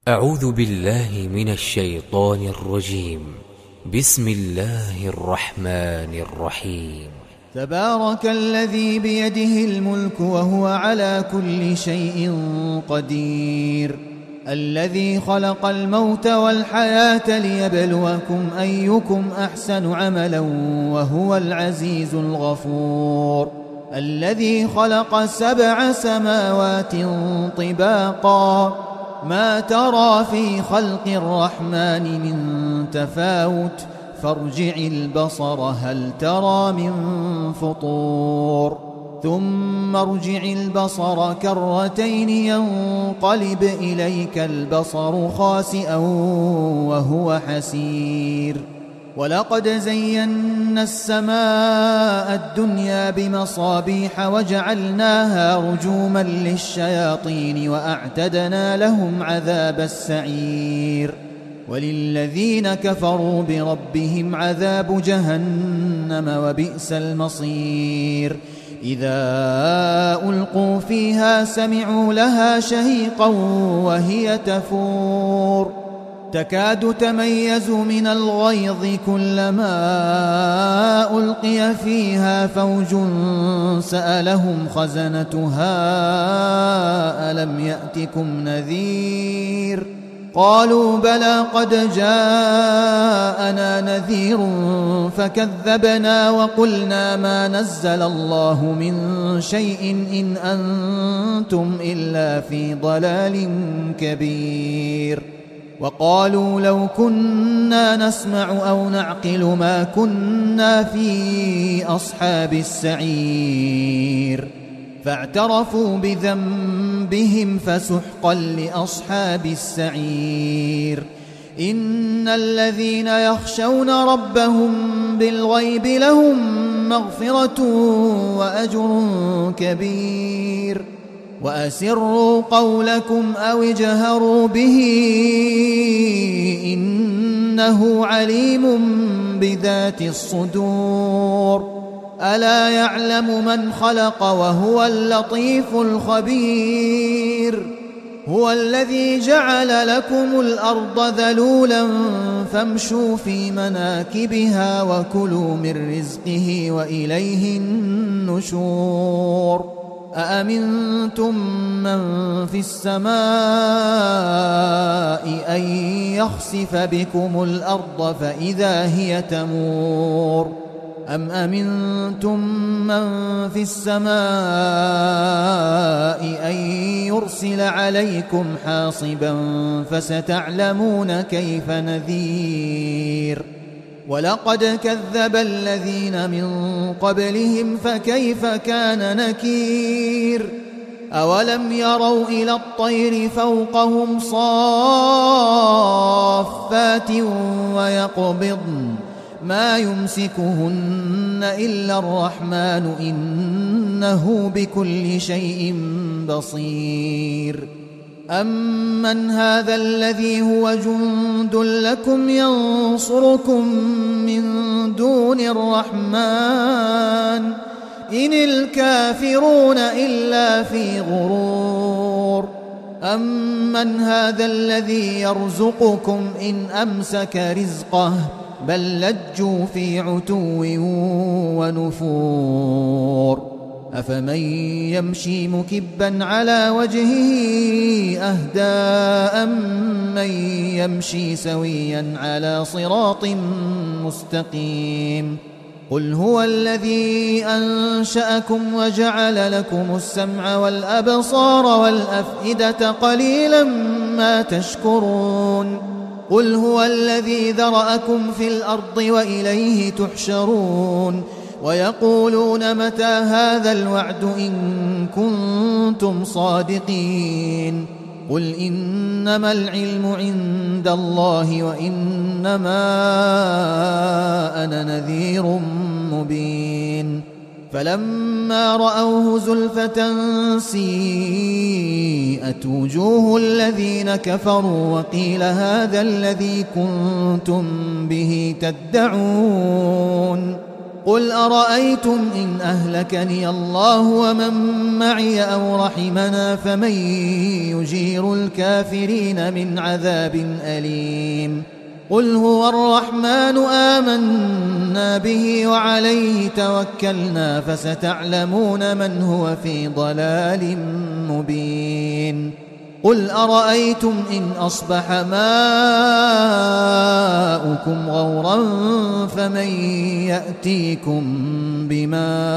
أعوذ بالله من الشيطان الرجيم. بسم الله الرحمن الرحيم. تبارك الذي بيده الملك وهو على كل شيء قدير، الذي خلق الموت والحياة ليبلوكم أيكم أحسن عملا وهو العزيز الغفور، الذي خلق 7 سماوات طباقا ما ترى في خلق الرحمن من تفاوت فارجع البصر هل ترى من فطور، ثم ارجع البصر كرتين ينقلب إليك البصر خاسئا وهو حسير. ولقد زينا السماء الدنيا بمصابيح وجعلناها رجوما للشياطين وأعتدنا لهم عذاب السعير. وللذين كفروا بربهم عذاب جهنم وبئس المصير. إذا ألقوا فيها سمعوا لها شهيقا وهي تفور تكاد تميز من الغيظ كلما ألقي فيها فوج سألهم خزنتها ألم يأتكم نذير قالوا بلى قد جاءنا نذير فكذبنا وقلنا ما نزل الله من شيء إن أنتم إلا في ضلال كبير. وقالوا لو كنا نسمع أو نعقل ما كنا في أصحاب السعير فاعترفوا بذنبهم فسحقا لأصحاب السعير. إن الذين يخشون ربهم بالغيب لهم مغفرة وأجر كبير. وأسروا قولكم أو اجهروا به إنه عليم بذات الصدور. ألا يعلم من خلق وهو اللطيف الخبير. هو الذي جعل لكم الأرض ذلولا فامشوا في مناكبها وكلوا من رزقه وإليه النشور. أأمنتم من في السماء أن يخسف بكم الأرض فإذا هي تمور أم أمنتم من في السماء أن يرسل عليكم حاصبا فستعلمون كيف نذير. ولقد كذب الذين من قبلهم فكيف كان نكير. أولم يروا إلى الطير فوقهم صافات ويقبضن ما يمسكهن إلا الرحمن إنه بكل شيء بصير. أمن هذا الذي هو جند لكم ينصركم من دون الرحمن إن الكافرون إلا في غرور. أمن هذا الذي يرزقكم إن أمسك رزقه بل لجوا في عتو ونفور. أفمن يمشي مكبا على وجهه أهدى أمن يمشي سويا على صراط مستقيم. قل هو الذي أنشأكم وجعل لكم السمع والأبصار والأفئدة قليلا ما تشكرون. قل هو الذي ذرأكم في الأرض وإليه تحشرون. ويقولون متى هذا الوعد إن كنتم صادقين. قل إنما العلم عند الله وإنما أنا نذير مبين. فلما رأوه زلفة سيئت وجوه الذين كفروا وقيل هذا الذي كنتم به تدعون. قل أرأيتم إن أهلكني الله ومن معي أو رحمنا فمن يجير الكافرين من عذاب أليم قل هو الرحمن آمنا به وعليه توكلنا فستعلمون من هو في ضلال مبين قل أرأيتم إن أصبح ماؤكم غورا فمن يأتيكم بماء